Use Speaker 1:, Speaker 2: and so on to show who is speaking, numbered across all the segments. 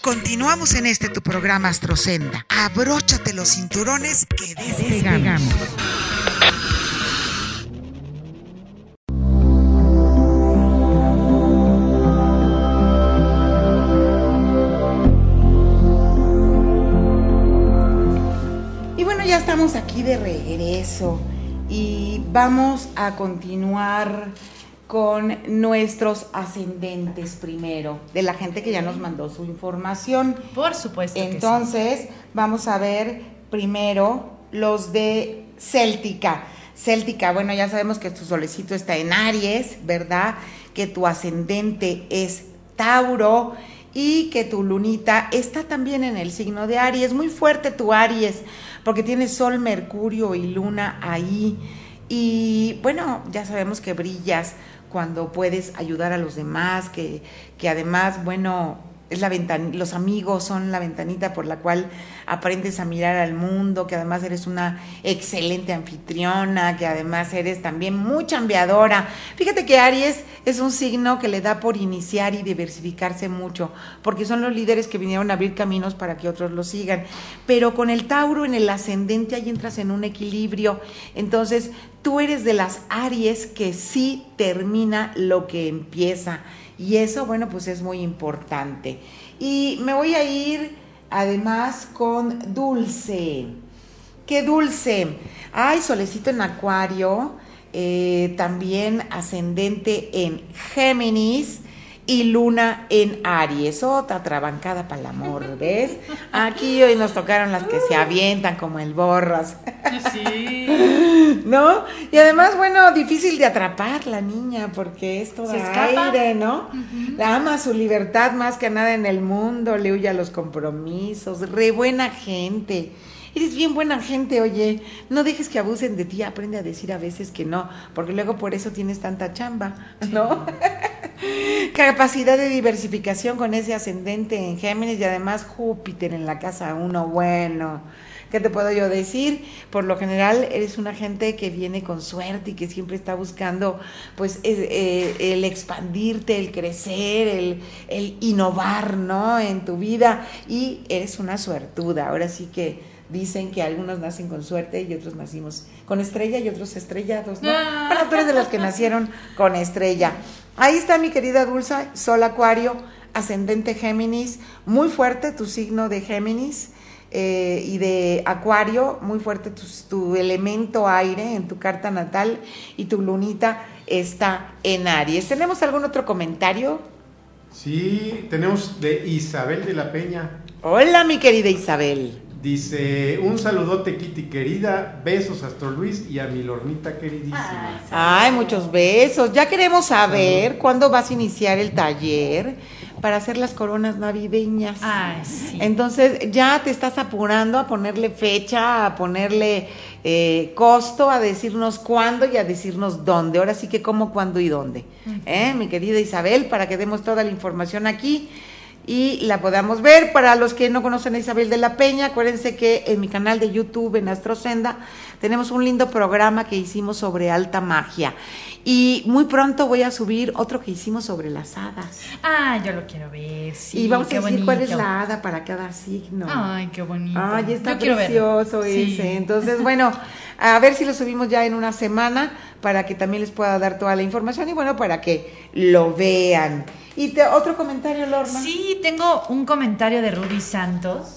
Speaker 1: Continuamos en este tu programa Astrosenda. Abróchate los cinturones que despegamos. Y bueno, ya estamos aquí de regreso y vamos a continuar con nuestros ascendentes primero, de la gente que ya nos mandó su información.
Speaker 2: Por supuesto.
Speaker 1: Entonces, vamos a ver primero los de Céltica. Céltica, bueno, ya sabemos que tu solecito está en Aries, ¿verdad? Que tu ascendente es Tauro y que tu lunita está también en el signo de Aries. Muy fuerte tu Aries, porque tiene Sol, Mercurio y Luna ahí. Y bueno, ya sabemos que brillas cuando puedes ayudar a los demás, que además, bueno, es la los amigos son la ventanita por la cual aprendes a mirar al mundo, que además eres una excelente anfitriona, que además eres también muy chambeadora. Fíjate que Aries es un signo que le da por iniciar y diversificarse mucho, porque son los líderes que vinieron a abrir caminos para que otros lo sigan. Pero con el Tauro en el ascendente ahí entras en un equilibrio. Entonces, tú eres de las Aries que sí termina lo que empieza. Y eso, bueno, pues es muy importante. Y me voy a ir además con Dulce. ¡Qué Dulce! Ay, solecito en Acuario, también ascendente en Géminis y Luna en Aries. Otra trabancada para el amor, ¿ves? Aquí hoy nos tocaron las que se avientan como el borras.
Speaker 2: Sí.
Speaker 1: ¿No? Y además, bueno, difícil de atrapar la niña porque es toda aire, ¿no? Uh-huh. La ama su libertad más que nada en el mundo, le huye a los compromisos, re buena gente. Eres bien buena gente, oye, no dejes que abusen de ti, aprende a decir a veces que no, porque luego por eso tienes tanta chamba, ¿no? Capacidad de diversificación con ese ascendente en Géminis y además Júpiter en la casa 1, bueno, ¿qué te puedo yo decir? Por lo general eres una gente que viene con suerte y que siempre está buscando pues el expandirte, el crecer, el innovar, ¿no? En tu vida y eres una suertuda, ahora sí que dicen que algunos nacen con suerte y otros nacimos con estrella y otros estrellados, ¿no? Bueno, tú eres de los que nacieron con estrella. Ahí está mi querida Dulce, Sol Acuario, ascendente Géminis, muy fuerte tu signo de Géminis y de Acuario, muy fuerte tu elemento aire en tu carta natal y tu lunita está en Aries. ¿Tenemos algún otro comentario?
Speaker 3: Sí, tenemos de Isabel de la Peña.
Speaker 1: Hola, mi querida Isabel.
Speaker 3: Dice, un saludote, Kitty querida, besos a Astro Luis y a mi Lornita queridísima.
Speaker 1: Ay, muchos besos. Ya queremos saber cuándo vas a iniciar el taller para hacer las coronas navideñas.
Speaker 2: Ay, sí.
Speaker 1: Entonces, ya te estás apurando a ponerle fecha, a ponerle costo, a decirnos cuándo y a decirnos dónde. Ahora sí que cómo, cuándo y dónde. Mi querida Isabel, para que demos toda la información aquí y la podamos ver. Para los que no conocen a Isabel de la Peña, acuérdense que en mi canal de YouTube, en Astrosenda, tenemos un lindo programa que hicimos sobre alta magia. Y muy pronto voy a subir otro que hicimos sobre las hadas.
Speaker 2: Ah, yo lo quiero ver, sí.
Speaker 1: Y vamos a decir
Speaker 2: bonito.
Speaker 1: Cuál es la hada para cada signo.
Speaker 2: Ay, qué bonito.
Speaker 1: Ay, está
Speaker 2: yo quiero
Speaker 1: precioso
Speaker 2: verlo.
Speaker 1: ese.
Speaker 2: Sí.
Speaker 1: Entonces, bueno, a ver si lo subimos ya en una semana para que también les pueda dar toda la información y bueno, para que lo vean. ¿Y otro comentario, Lorna?
Speaker 2: Sí, tengo un comentario de Ruby Santos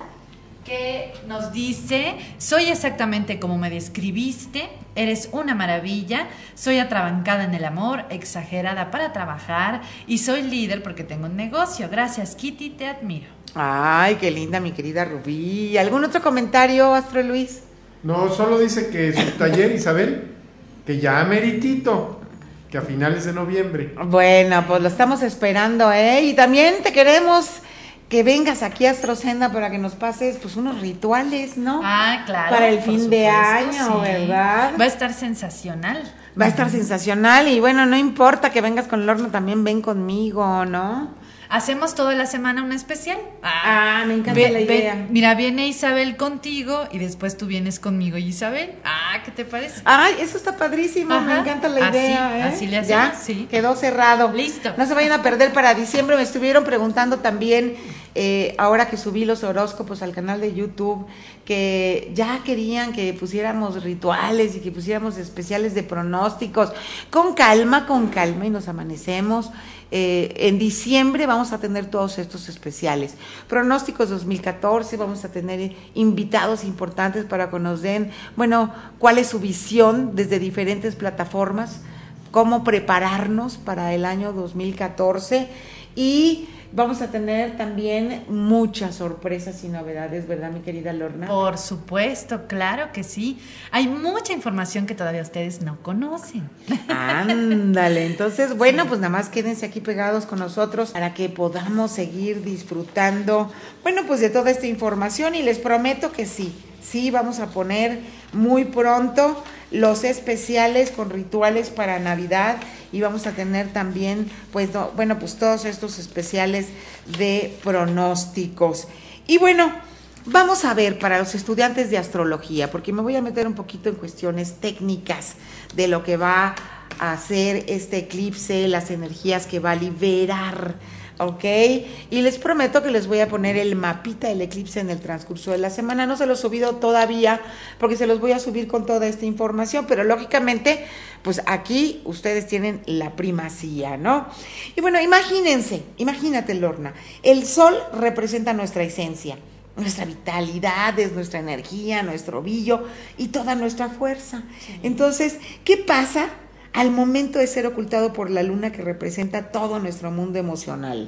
Speaker 2: que nos dice: soy exactamente como me describiste, eres una maravilla, soy atrabancada en el amor, exagerada para trabajar y soy líder porque tengo un negocio. Gracias, Kitty, te admiro.
Speaker 1: Ay, qué linda mi querida Rubí. ¿Algún otro comentario, Astro Luis?
Speaker 3: No, solo dice que su taller, Isabel, que ya meritito, que a finales de noviembre.
Speaker 1: Bueno, pues lo estamos esperando, ¿eh? Y también te queremos que vengas aquí a Astrosenda para que nos pases pues unos rituales, ¿no?
Speaker 2: Ah, claro.
Speaker 1: Para el fin de año,
Speaker 2: sí.
Speaker 1: ¿verdad?
Speaker 2: Va a estar sensacional.
Speaker 1: Va a estar sensacional y bueno, no importa que vengas con Lorna, también ven conmigo, ¿no?
Speaker 2: ¿Hacemos toda la semana un especial?
Speaker 1: Me encanta la idea.
Speaker 2: Mira, viene Isabel contigo y después tú vienes conmigo y Isabel. ¿Qué te parece?
Speaker 1: Ay, eso está padrísimo, me encanta la idea, ¿eh?
Speaker 2: Así le hacemos,
Speaker 1: ¿Ya?
Speaker 2: sí.
Speaker 1: Quedó cerrado.
Speaker 2: Listo.
Speaker 1: No se vayan a perder para diciembre, me estuvieron preguntando también ahora que subí los horóscopos al canal de YouTube, que ya querían que pusiéramos rituales y que pusiéramos especiales de pronósticos, con calma, y nos amanecemos. En diciembre vamos a tener todos estos especiales. Pronósticos 2014, vamos a tener invitados importantes para que nos den, bueno, cuál es su visión desde diferentes plataformas, cómo prepararnos para el año 2014 y vamos a tener también muchas sorpresas y novedades, ¿verdad, mi querida Lorna?
Speaker 2: Por supuesto, claro que sí. Hay mucha información que todavía ustedes no conocen.
Speaker 1: Ándale, entonces, bueno, pues nada más quédense aquí pegados con nosotros para que podamos seguir disfrutando, bueno, pues de toda esta información y les prometo que sí, vamos a poner muy pronto los especiales con rituales para Navidad y vamos a tener también, pues todos estos especiales de pronósticos. Y bueno, vamos a ver para los estudiantes de astrología, porque me voy a meter un poquito en cuestiones técnicas de lo que va a hacer este eclipse, las energías que va a liberar, ¿ok? Y les prometo que les voy a poner el mapita del eclipse en el transcurso de la semana. No se los he subido todavía porque se los voy a subir con toda esta información, pero lógicamente, pues aquí ustedes tienen la primacía, ¿no? Y bueno, imagínate, Lorna, el sol representa nuestra esencia, nuestra vitalidad, es nuestra energía, nuestro brillo y toda nuestra fuerza. Sí. Entonces, ¿qué pasa al momento de ser ocultado por la luna que representa todo nuestro mundo emocional?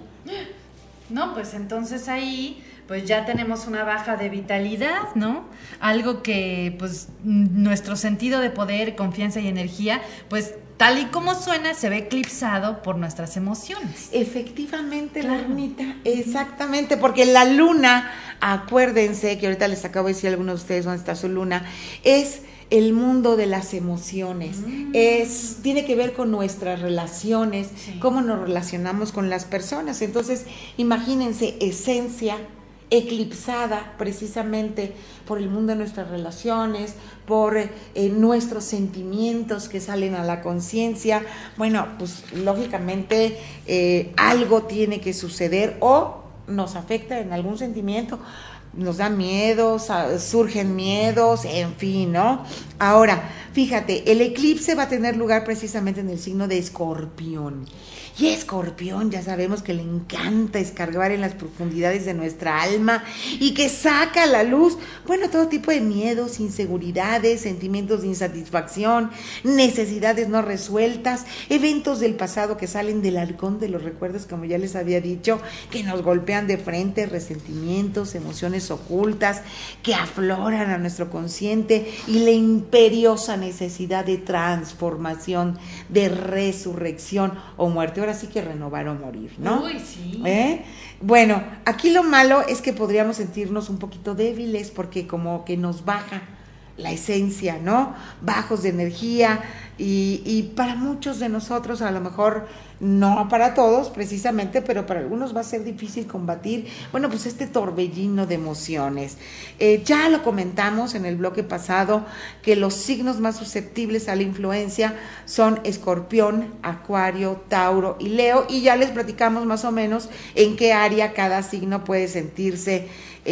Speaker 2: No, pues entonces ahí pues ya tenemos una baja de vitalidad, ¿no? Algo que pues nuestro sentido de poder, confianza y energía, pues tal y como suena, se ve eclipsado por nuestras emociones.
Speaker 1: Efectivamente, claro. Lornita, exactamente, porque la luna, acuérdense que ahorita les acabo de decir a algunos de ustedes dónde está su luna, es el mundo de las emociones, tiene que ver con nuestras relaciones, sí, cómo nos relacionamos con las personas. Entonces, imagínense, esencia eclipsada precisamente por el mundo de nuestras relaciones, por nuestros sentimientos que salen a la conciencia. Bueno, pues lógicamente algo tiene que suceder o nos afecta en algún sentimiento, nos da miedos, surgen miedos, en fin, ¿no? Ahora, fíjate, el eclipse va a tener lugar precisamente en el signo de Escorpión. Y Escorpión ya sabemos que le encanta escarbar en las profundidades de nuestra alma y que saca a la luz, bueno, todo tipo de miedos, inseguridades, sentimientos de insatisfacción, necesidades no resueltas, eventos del pasado que salen del arcón de los recuerdos, como ya les había dicho, que nos golpean de frente, resentimientos, emociones ocultas que afloran a nuestro consciente y la imperiosa necesidad de transformación, de resurrección o muerte. Ahora sí que renovar o morir, ¿no?
Speaker 2: Uy, sí.
Speaker 1: Bueno, aquí lo malo es que podríamos sentirnos un poquito débiles porque como que nos baja la esencia, ¿no? Bajos de energía y para muchos de nosotros, a lo mejor no para todos precisamente, pero para algunos va a ser difícil combatir, bueno, pues este torbellino de emociones. Ya lo comentamos en el bloque pasado, que los signos más susceptibles a la influencia son Escorpión, Acuario, Tauro y Leo, y ya les platicamos más o menos en qué área cada signo puede sentirse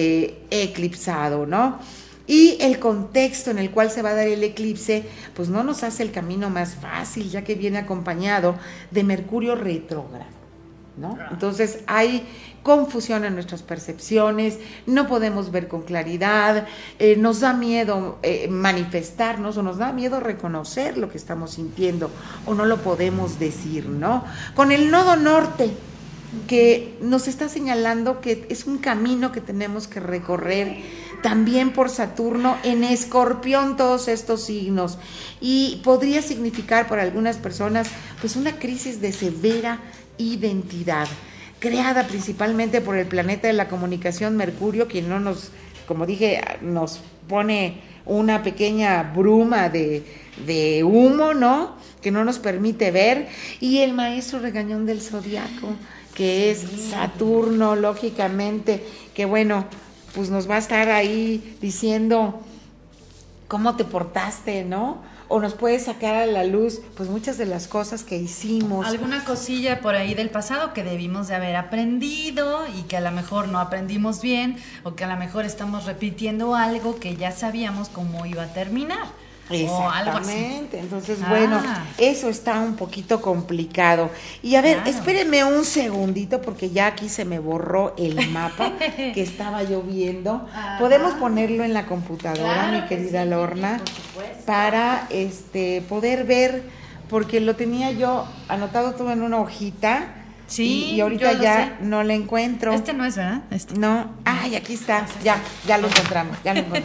Speaker 1: eclipsado, ¿no? Y el contexto en el cual se va a dar el eclipse, pues no nos hace el camino más fácil, ya que viene acompañado de Mercurio retrógrado, ¿no? Entonces hay confusión en nuestras percepciones, no podemos ver con claridad, nos da miedo manifestarnos o nos da miedo reconocer lo que estamos sintiendo o no lo podemos decir, ¿no? Con el nodo norte, que nos está señalando que es un camino que tenemos que recorrer, también por Saturno en Escorpión, todos estos signos, y podría significar para algunas personas pues una crisis de severa identidad, creada principalmente por el planeta de la comunicación Mercurio, que no nos, como dije, nos pone una pequeña bruma de humo, ¿no? Que no nos permite ver, y el maestro regañón del zodiaco, que es Saturno, lógicamente, que bueno, pues nos va a estar ahí diciendo cómo te portaste, ¿no? o nos puedes sacar a la luz pues muchas de las cosas que hicimos.
Speaker 2: Alguna cosilla por ahí del pasado que debimos de haber aprendido y que a lo mejor no aprendimos bien, o que a lo mejor estamos repitiendo algo que ya sabíamos cómo iba a terminar. O algo así.
Speaker 1: Exactamente, entonces bueno, eso está un poquito complicado. Y a ver, espérenme un segundito porque ya aquí se me borró el mapa que estaba yo viendo. Podemos ponerlo en la computadora, mi querida Lorna, para poder ver, porque lo tenía yo anotado todo en una hojita.
Speaker 2: Sí,
Speaker 1: y ahorita
Speaker 2: yo
Speaker 1: ya no lo encuentro.
Speaker 2: Este no es, ¿verdad?
Speaker 1: No, ay, aquí está, ya lo encontramos,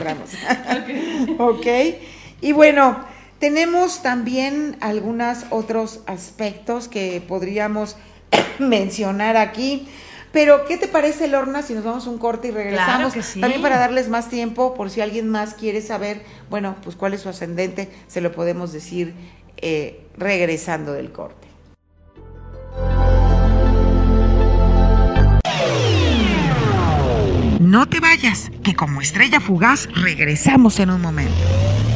Speaker 1: Ok. Y bueno, tenemos también algunos otros aspectos que podríamos mencionar aquí, pero ¿qué te parece, Lorna, si nos vamos a un corte y regresamos?
Speaker 2: Claro que sí.
Speaker 1: También para darles más tiempo, por si alguien más quiere saber, bueno, pues cuál es su ascendente, se lo podemos decir regresando del corte. No te vayas, que como estrella fugaz regresamos en un momento.